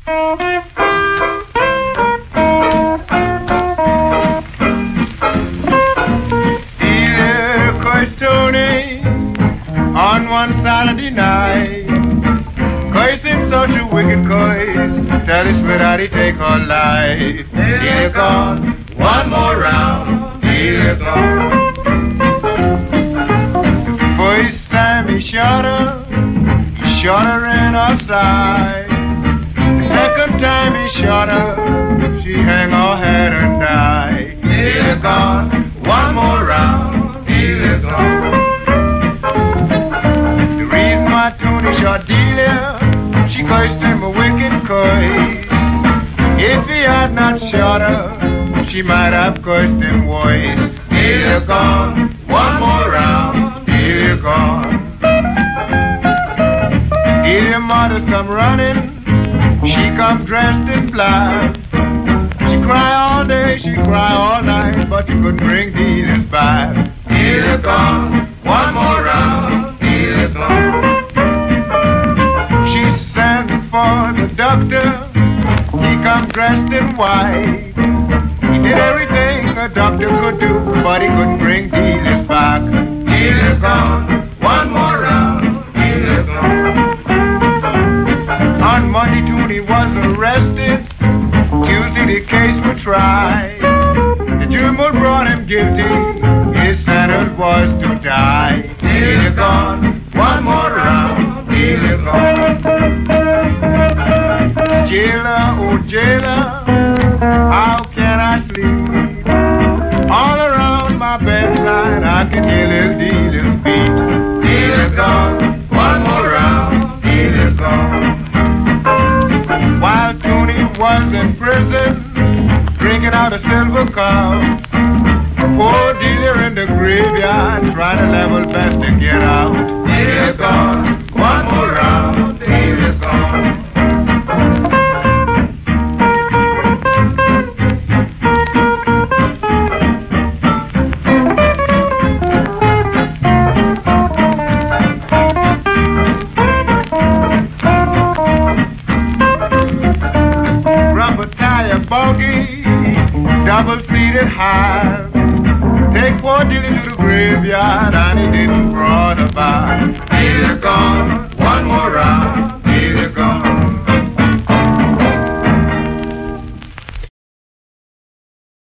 Dealer cursed Tony on one Saturday night, cursing such a wicked curse, tell his sweetheart he take her life. Dealer gone, one more round, dealer gone. First time he shot her in her side. The second time he shot her, she hang her head and die. Dealer gone, one more round, dealer gone. The reason why Tony shot Dealer, she cursed him a wicked curse. If he had not shot her, she might have cursed him worse. Dealer gone, one more round, dealer gone. Dealer mother come running, she come dressed in black. She cry all day, she cry all night, but she couldn't bring Dealer back. Dealer gone, one more round, dealer gone. She sent for the doctor, he come dressed in white. He did everything a doctor could do, but he couldn't bring Dealer back. Dealer gone, one more round, dealer gone. On Monday, Tony was arrested. Tuesday, the case was tried. The jury brought him guilty. His sentence was to die. Dealer gone, one more round, dealer gone. Jailer, oh jailer, how can I sleep? All around my bedside, I can hear little Dealer's feet. Dealer gone, one more round, dealer gone. While Tony was in prison, drinking out a silver cup, poor Dealer in the graveyard, trying to level best to get out. Dealer gone, one more round, dealer gone. Buggy, double-seated high. Take poor Dealer to the graveyard, and he didn't brought her back. Dealer gone, one more round, dealer gone.